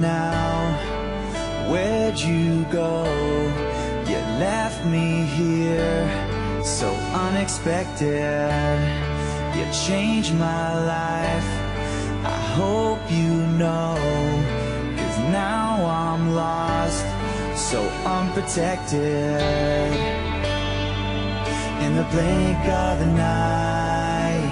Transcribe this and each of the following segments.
now? Where'd you go? You left me here so unexpected. You changed my life, I hope you know. 'Cause now I'm lost, so unprotected. In the blink of an eye,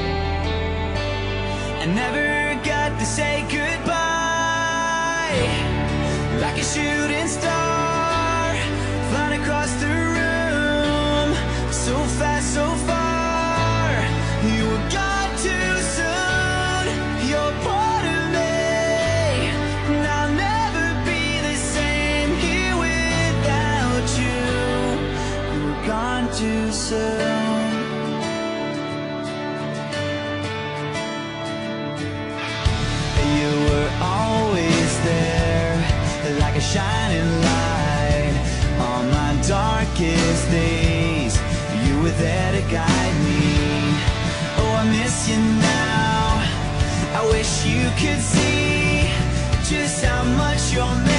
I never got to say goodbye. Like a shooting star, flying across the room, so fast, so far. You were gone too soon. You're part of me, and I'll never be the same here without you. You were gone too soon. You were always there, like a shining light on my darkest days. You were there to guide me. Oh, I miss you now. I wish you could see just how much you're missing.